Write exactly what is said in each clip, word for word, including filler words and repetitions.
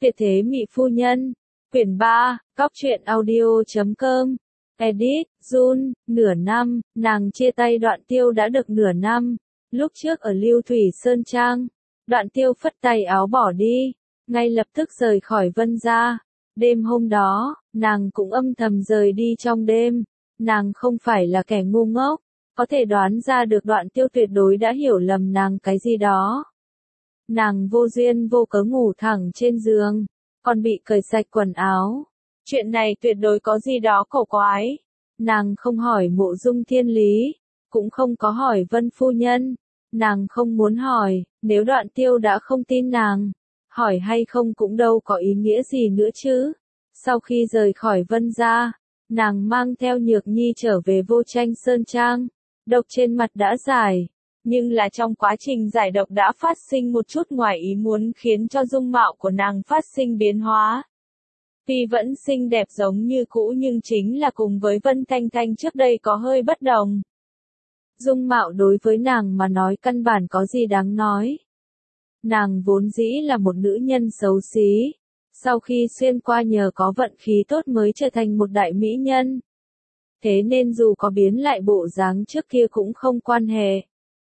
Tuyệt thế mỹ phu nhân. Quyển ba, cóc truyện audio chấm com. Edit, Jun, nửa năm, nàng chia tay Đoạn Tiêu đã được nửa năm. Lúc trước ở Lưu Thủy Sơn Trang, Đoạn Tiêu phất tay áo bỏ đi, ngay lập tức rời khỏi Vân gia. Đêm hôm đó, nàng cũng âm thầm rời đi trong đêm. Nàng không phải là kẻ ngu ngốc, có thể đoán ra được Đoạn Tiêu tuyệt đối đã hiểu lầm nàng cái gì đó. Nàng vô duyên vô cớ ngủ thẳng trên giường, còn bị cởi sạch quần áo. Chuyện này tuyệt đối có gì đó cổ quái. Nàng không hỏi Mộ Dung Thiên Lý, cũng không có hỏi Vân phu nhân. Nàng không muốn hỏi, nếu Đoạn Tiêu đã không tin nàng, hỏi hay không cũng đâu có ý nghĩa gì nữa chứ. Sau khi rời khỏi Vân gia, nàng mang theo Nhược Nhi trở về Vô Tranh Sơn Trang. Độc trên mặt đã giải, nhưng là trong quá trình giải độc đã phát sinh một chút ngoài ý muốn khiến cho dung mạo của nàng phát sinh biến hóa. Tuy vẫn xinh đẹp giống như cũ nhưng chính là cùng với Vân Thanh Thanh trước đây có hơi bất đồng. Dung mạo đối với nàng mà nói căn bản có gì đáng nói. Nàng vốn dĩ là một nữ nhân xấu xí, sau khi xuyên qua nhờ có vận khí tốt mới trở thành một đại mỹ nhân. Thế nên dù có biến lại bộ dáng trước kia cũng không quan hệ.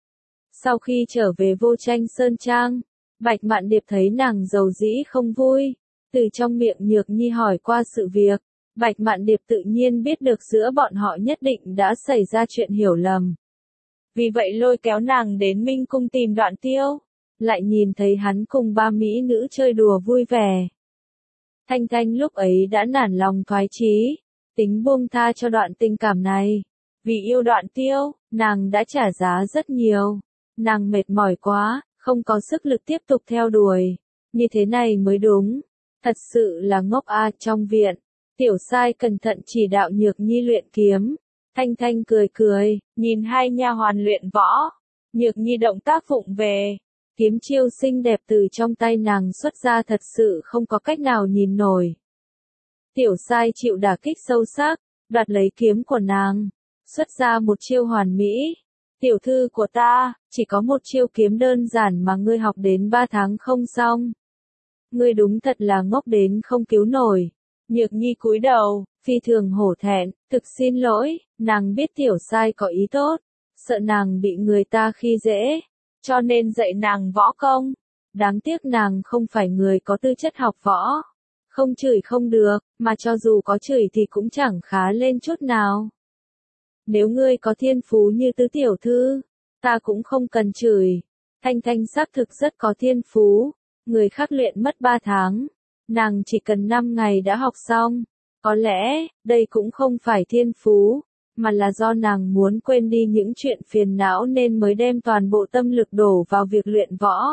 Sau khi trở về Vô Tranh Sơn Trang, Bạch Mạn Điệp thấy nàng giàu dĩ không vui, từ trong miệng Nhược Nhi hỏi qua sự việc, Bạch Mạn Điệp tự nhiên biết được giữa bọn họ nhất định đã xảy ra chuyện hiểu lầm. Vì vậy lôi kéo nàng đến Minh Cung tìm Đoạn Tiêu, lại nhìn thấy hắn cùng ba mỹ nữ chơi đùa vui vẻ. Thanh Thanh lúc ấy đã nản lòng thoái chí, tính buông tha cho đoạn tình cảm này. Vì yêu Đoạn Tiêu, nàng đã trả giá rất nhiều. Nàng mệt mỏi quá, không có sức lực tiếp tục theo đuổi. Như thế này mới đúng. Thật sự là ngốc a. Trong viện, Tiểu Sai cẩn thận chỉ đạo Nhược Nhi luyện kiếm. Thanh Thanh cười cười, nhìn hai nha hoàn luyện võ. Nhược Nhi động tác vụng về. Kiếm chiêu xinh đẹp từ trong tay nàng xuất ra thật sự không có cách nào nhìn nổi. Tiểu Sai chịu đả kích sâu sắc, đoạt lấy kiếm của nàng, xuất ra một chiêu hoàn mỹ. Tiểu thư của ta, chỉ có một chiêu kiếm đơn giản mà ngươi học đến ba tháng không xong. Ngươi đúng thật là ngốc đến không cứu nổi. Nhược Nhi cúi đầu, phi thường hổ thẹn, thực xin lỗi, nàng biết Tiểu Sai có ý tốt, sợ nàng bị người ta khi dễ, cho nên dạy nàng võ công. Đáng tiếc nàng không phải người có tư chất học võ. Không chửi không được, mà cho dù có chửi thì cũng chẳng khá lên chút nào. Nếu ngươi có thiên phú như Tứ tiểu thư, ta cũng không cần chửi. Thanh Thanh xác thực rất có thiên phú, người khác luyện mất ba tháng, nàng chỉ cần năm ngày đã học xong. Có lẽ, đây cũng không phải thiên phú, mà là do nàng muốn quên đi những chuyện phiền não nên mới đem toàn bộ tâm lực đổ vào việc luyện võ.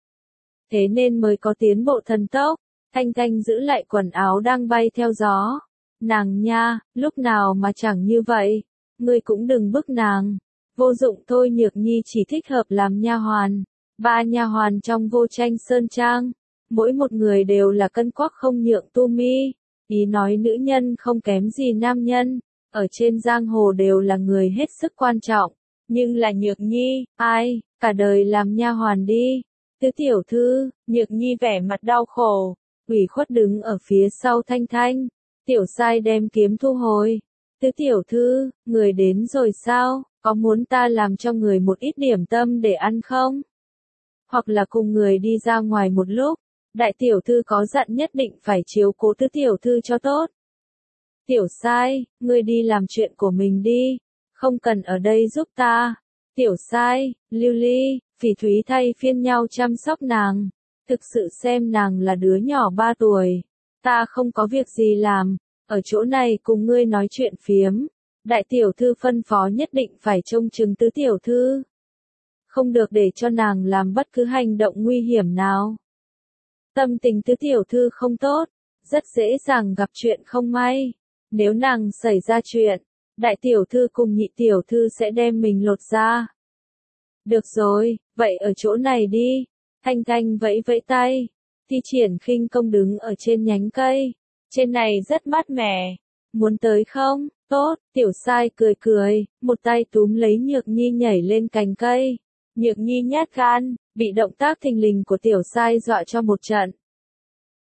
Thế nên mới có tiến bộ thần tốc. Thanh Thanh giữ lại quần áo đang bay theo gió. Nàng nha, lúc nào mà chẳng như vậy. Ngươi cũng đừng bức nàng. Vô dụng thôi. Nhược Nhi chỉ thích hợp làm nha hoàn. Ba nha hoàn trong Vô Tranh Sơn Trang, mỗi một người đều là cân quắc không nhượng tu mi. Ý nói nữ nhân không kém gì nam nhân, ở trên giang hồ đều là người hết sức quan trọng. Nhưng là Nhược Nhi, ai, cả đời làm nha hoàn đi. Tứ tiểu thư, Nhược Nhi vẻ mặt đau khổ, ủy khuất đứng ở phía sau Thanh Thanh. Tiểu Sai đem kiếm thu hồi. Tứ tiểu thư, người đến rồi sao, có muốn ta làm cho người một ít điểm tâm để ăn không? Hoặc là cùng người đi ra ngoài một lúc, đại tiểu thư có dặn nhất định phải chiếu cố tứ tiểu thư cho tốt. Tiểu Sai, ngươi đi làm chuyện của mình đi, không cần ở đây giúp ta. Tiểu Sai, Lưu Ly, Phỉ Thúy thay phiên nhau chăm sóc nàng, thực sự xem nàng là đứa nhỏ ba tuổi. Ta không có việc gì làm, ở chỗ này cùng ngươi nói chuyện phiếm. Đại tiểu thư phân phó nhất định phải trông chừng Tứ tiểu thư, không được để cho nàng làm bất cứ hành động nguy hiểm nào. Tâm tình Tứ tiểu thư không tốt, rất dễ dàng gặp chuyện không may. Nếu nàng xảy ra chuyện, đại tiểu thư cùng nhị tiểu thư sẽ đem mình lột ra. Được rồi, vậy ở chỗ này đi. Thanh Thanh vẫy vẫy tay, thi triển khinh công đứng ở trên nhánh cây. Trên này rất mát mẻ. Muốn tới không? Tốt. Tiểu Sai cười cười, một tay túm lấy Nhược Nhi nhảy lên cành cây. Nhược Nhi nhát gan, bị động tác thình lình của Tiểu Sai dọa cho một trận.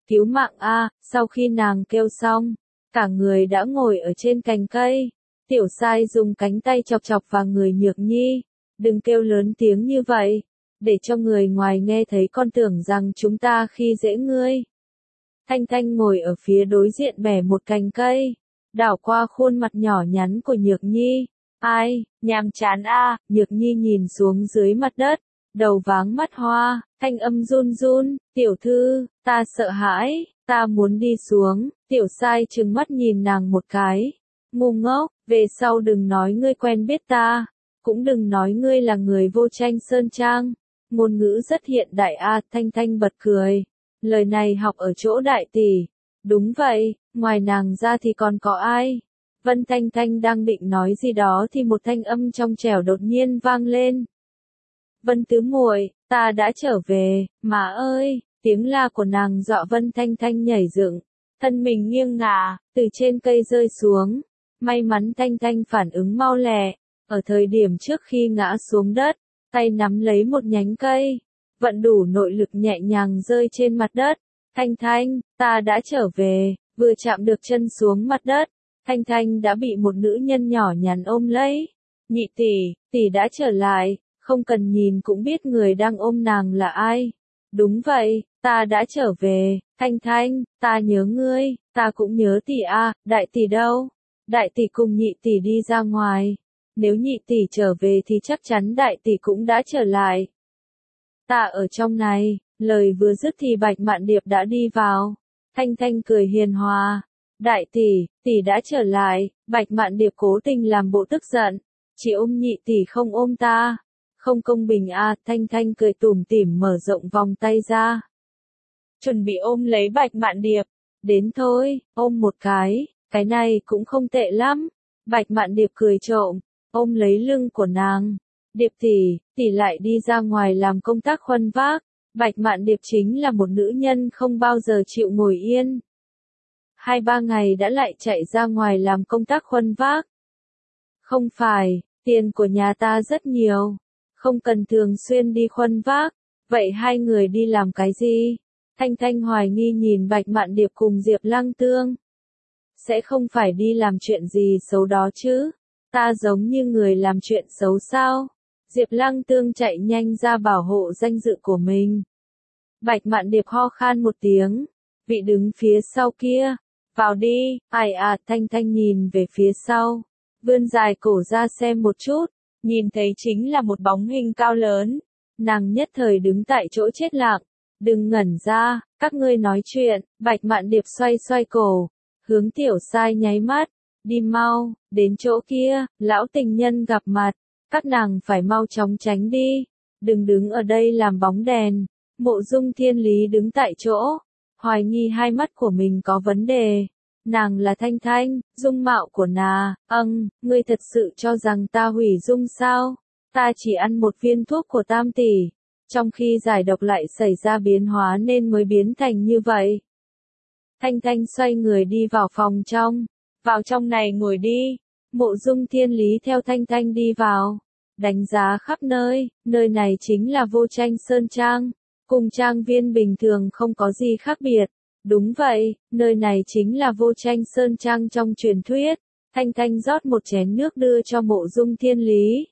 cứu mạng a, sau khi nàng kêu xong, cả người đã ngồi ở trên cành cây. Tiểu Sai dùng cánh tay chọc chọc vào người Nhược Nhi, đừng kêu lớn tiếng như vậy, để cho người ngoài nghe thấy con tưởng rằng chúng ta khi dễ ngươi. Thanh Thanh ngồi ở phía đối diện bẻ một cành cây, đảo qua khuôn mặt nhỏ nhắn của Nhược Nhi. Ai, nhàm chán a, Nhược Nhi nhìn xuống dưới mặt đất, đầu váng mắt hoa, thanh âm run run, tiểu thư, ta sợ hãi, ta muốn đi xuống. Tiểu Sai trừng mắt nhìn nàng một cái, ngu ngốc, về sau đừng nói ngươi quen biết ta, cũng đừng nói ngươi là người Vô Tranh Sơn Trang. Ngôn ngữ rất hiện đại a, Thanh Thanh bật cười, lời này học ở chỗ đại tỷ. Đúng vậy, ngoài nàng ra thì còn có ai? Vân Thanh Thanh đang định nói gì đó thì một thanh âm trong trẻo đột nhiên vang lên. Vân tứ muội, ta đã trở về, má ơi, tiếng la của nàng dọa Vân Thanh Thanh nhảy dựng, thân mình nghiêng ngả, từ trên cây rơi xuống. May mắn Thanh Thanh phản ứng mau lẹ, ở thời điểm trước khi ngã xuống đất, tay nắm lấy một nhánh cây, vận đủ nội lực nhẹ nhàng rơi trên mặt đất. Thanh Thanh, ta đã trở về, vừa chạm được chân xuống mặt đất, Thanh Thanh đã bị một nữ nhân nhỏ nhắn ôm lấy. Nhị tỷ, tỷ đã trở lại, không cần nhìn cũng biết người đang ôm nàng là ai. Đúng vậy, ta đã trở về, Thanh Thanh, ta nhớ ngươi, ta cũng nhớ tỷ a, đại tỷ đâu? Đại tỷ cùng nhị tỷ đi ra ngoài. Nếu nhị tỷ trở về thì chắc chắn đại tỷ cũng đã trở lại. Ta ở trong này, lời vừa dứt thì Bạch Mạn Điệp đã đi vào. Thanh Thanh cười hiền hòa. Đại tỷ, tỷ đã trở lại. Bạch Mạn Điệp cố tình làm bộ tức giận. Chỉ ôm nhị tỷ không ôm ta. Không công bình à, Thanh Thanh cười tủm tỉm mở rộng vòng tay ra. Chuẩn bị ôm lấy Bạch Mạn Điệp. Đến thôi, ôm một cái, cái này cũng không tệ lắm. Bạch Mạn Điệp cười trộm, ôm lấy lưng của nàng. Điệp tỷ, tỷ lại đi ra ngoài làm công tác khuân vác. Bạch Mạn Điệp chính là một nữ nhân không bao giờ chịu ngồi yên. Hai ba ngày đã lại chạy ra ngoài làm công tác khuân vác. Không phải, tiền của nhà ta rất nhiều, không cần thường xuyên đi khuân vác. Vậy hai người đi làm cái gì? Thanh Thanh hoài nghi nhìn Bạch Mạn Điệp cùng Diệp Lăng Tương. Sẽ không phải đi làm chuyện gì xấu đó chứ? Ta giống như người làm chuyện xấu sao? Diệp Lăng Tương chạy nhanh ra bảo hộ danh dự của mình. Bạch Mạn Điệp ho khan một tiếng. Vị đứng phía sau kia. Vào đi, ai à, Thanh Thanh nhìn về phía sau. Vươn dài cổ ra xem một chút. Nhìn thấy chính là một bóng hình cao lớn. Nàng nhất thời đứng tại chỗ chết lặng. Đừng ngẩn ra, các ngươi nói chuyện. Bạch Mạn Điệp xoay xoay cổ. Hướng Tiểu Sai nháy mắt. Đi mau, đến chỗ kia, lão tình nhân gặp mặt. Các nàng phải mau chóng tránh đi. Đừng đứng ở đây làm bóng đèn. Mộ Dung Thiên Lý đứng tại chỗ. Hoài nghi hai mắt của mình có vấn đề. Nàng là Thanh Thanh, dung mạo của nà, âng, ngươi thật sự cho rằng ta hủy dung sao? Ta chỉ ăn một viên thuốc của tam tỷ. Trong khi giải độc lại xảy ra biến hóa nên mới biến thành như vậy. Thanh Thanh xoay người đi vào phòng trong. Vào trong này ngồi đi. Mộ Dung Thiên Lý theo Thanh Thanh đi vào. Đánh giá khắp nơi, nơi này chính là Vô Tranh Sơn Trang. Cùng trang viên bình thường không có gì khác biệt. Đúng vậy, nơi này chính là Vô Tranh Sơn Trang trong truyền thuyết. Thanh Thanh rót một chén nước đưa cho Mộ Dung Thiên Lý.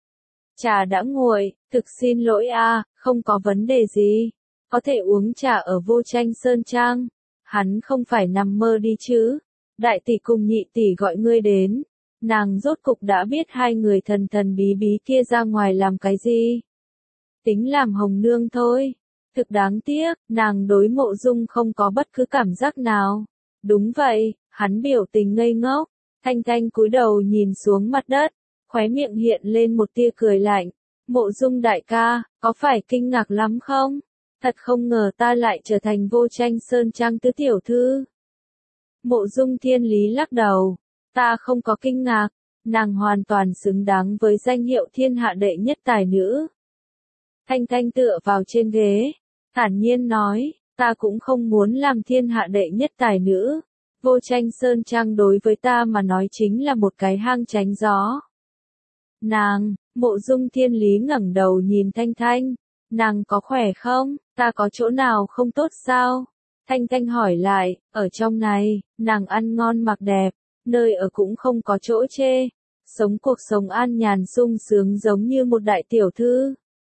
Trà đã nguội, thực xin lỗi a, không có vấn đề gì. Có thể uống trà ở Vô Tranh Sơn Trang. Hắn không phải nằm mơ đi chứ. Đại tỷ cùng nhị tỷ gọi ngươi đến. Nàng rốt cục đã biết hai người thần thần bí bí kia ra ngoài làm cái gì. Tính làm hồng nương thôi. Thực đáng tiếc, nàng đối Mộ Dung không có bất cứ cảm giác nào. Đúng vậy, hắn biểu tình ngây ngốc. Thanh Thanh cúi đầu nhìn xuống mặt đất, khóe miệng hiện lên một tia cười lạnh. Mộ Dung đại ca, có phải kinh ngạc lắm không? Thật không ngờ ta lại trở thành Vô Tranh Sơn Trang tứ tiểu thư. Mộ Dung Thiên Lý lắc đầu. Ta không có kinh ngạc, nàng hoàn toàn xứng đáng với danh hiệu thiên hạ đệ nhất tài nữ. Thanh Thanh tựa vào trên ghế, thản nhiên nói, ta cũng không muốn làm thiên hạ đệ nhất tài nữ. Vô Tranh Sơn Trang đối với ta mà nói chính là một cái hang tránh gió. Nàng, Mộ Dung Thiên Lý ngẩng đầu nhìn Thanh Thanh, nàng có khỏe không, ta có chỗ nào không tốt sao? Thanh Thanh hỏi lại, ở trong này, nàng ăn ngon mặc đẹp, nơi ở cũng không có chỗ chê, sống cuộc sống an nhàn sung sướng giống như một đại tiểu thư.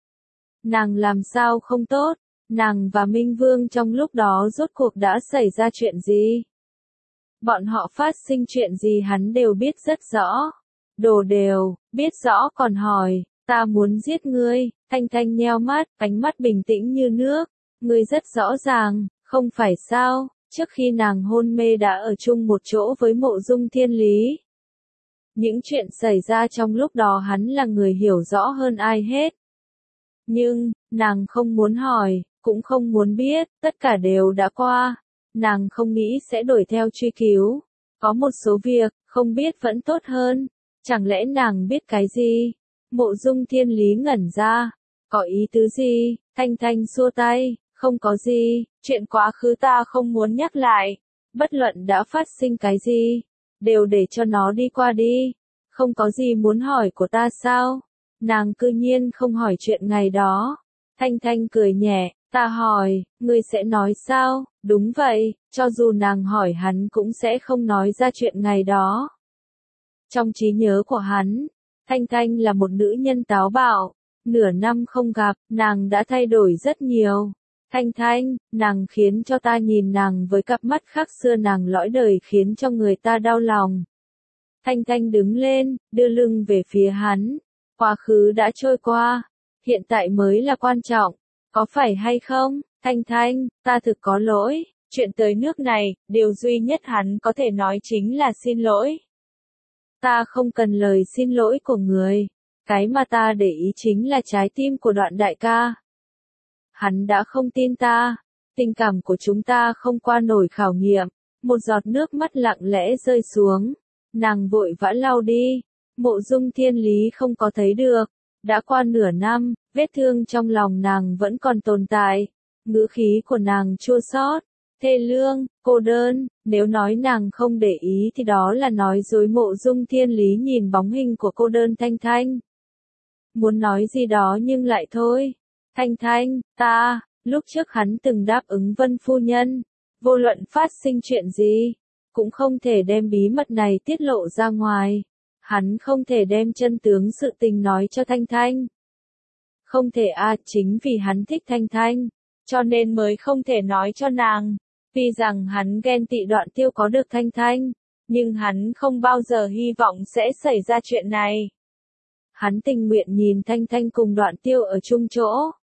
Nàng làm sao không tốt, nàng và Minh Vương trong lúc đó rốt cuộc đã xảy ra chuyện gì? Bọn họ phát sinh chuyện gì hắn đều biết rất rõ. Đồ đều, biết rõ còn hỏi, ta muốn giết ngươi. Thanh Thanh nheo mắt, ánh mắt bình tĩnh như nước. Ngươi rất rõ ràng, không phải sao, trước khi nàng hôn mê đã ở chung một chỗ với Mộ Dung Thiên Lý. Những chuyện xảy ra trong lúc đó hắn là người hiểu rõ hơn ai hết. Nhưng, nàng không muốn hỏi, cũng không muốn biết, tất cả đều đã qua. Nàng không nghĩ sẽ đuổi theo truy cứu. Có một số việc, không biết vẫn tốt hơn. Chẳng lẽ nàng biết cái gì? Mộ Dung Thiên Lý ngẩn ra. Có ý tứ gì? Thanh Thanh xua tay. Không có gì, chuyện quá khứ ta không muốn nhắc lại. Bất luận đã phát sinh cái gì, đều để cho nó đi qua đi. Không có gì muốn hỏi của ta sao? Nàng cư nhiên không hỏi chuyện ngày đó. Thanh Thanh cười nhẹ, ta hỏi, ngươi sẽ nói sao? Đúng vậy, cho dù nàng hỏi hắn cũng sẽ không nói ra chuyện ngày đó. Trong trí nhớ của hắn, Thanh Thanh là một nữ nhân táo bạo. Nửa năm không gặp, nàng đã thay đổi rất nhiều. Thanh Thanh, nàng khiến cho ta nhìn nàng với cặp mắt khác xưa, nàng lõi đời khiến cho người ta đau lòng. Thanh Thanh đứng lên, đưa lưng về phía hắn. Quá khứ đã trôi qua, hiện tại mới là quan trọng, có phải hay không? Thanh Thanh, ta thực có lỗi, chuyện tới nước này, điều duy nhất hắn có thể nói chính là xin lỗi. Ta không cần lời xin lỗi của người, cái mà ta để ý chính là trái tim của Đoạn đại ca. Hắn đã không tin ta, tình cảm của chúng ta không qua nổi khảo nghiệm. Một giọt nước mắt lặng lẽ rơi xuống, nàng vội vã lau đi. Mộ Dung Thiên Lý không có thấy được. Đã qua nửa năm, vết thương trong lòng nàng vẫn còn tồn tại. Ngữ khí của nàng chua xót, thê lương, cô đơn. Nếu nói nàng không để ý thì đó là nói dối. Mộ Dung Thiên Lý nhìn bóng hình của cô đơn Thanh Thanh, muốn nói gì đó nhưng lại thôi. Thanh Thanh, ta, lúc trước hắn từng đáp ứng Vân phu nhân, vô luận phát sinh chuyện gì, cũng không thể đem bí mật này tiết lộ ra ngoài. Hắn không thể đem chân tướng sự tình nói cho Thanh Thanh. Không thể à, chính vì hắn thích Thanh Thanh, cho nên mới không thể nói cho nàng. Vì rằng hắn ghen tị Đoạn Tiêu có được Thanh Thanh, nhưng hắn không bao giờ hy vọng sẽ xảy ra chuyện này. Hắn tình nguyện nhìn Thanh Thanh cùng Đoạn Tiêu ở chung chỗ,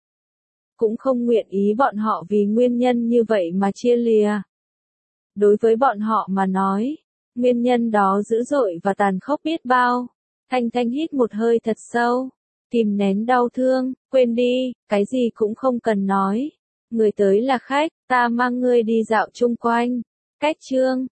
cũng không nguyện ý bọn họ vì nguyên nhân như vậy mà chia lìa. Đối với bọn họ mà nói, nguyên nhân đó dữ dội và tàn khốc biết bao. Thanh Thanh hít một hơi thật sâu, kìm nén đau thương, quên đi, cái gì cũng không cần nói. Người tới là khách, ta mang ngươi đi dạo chung quanh. Cách chương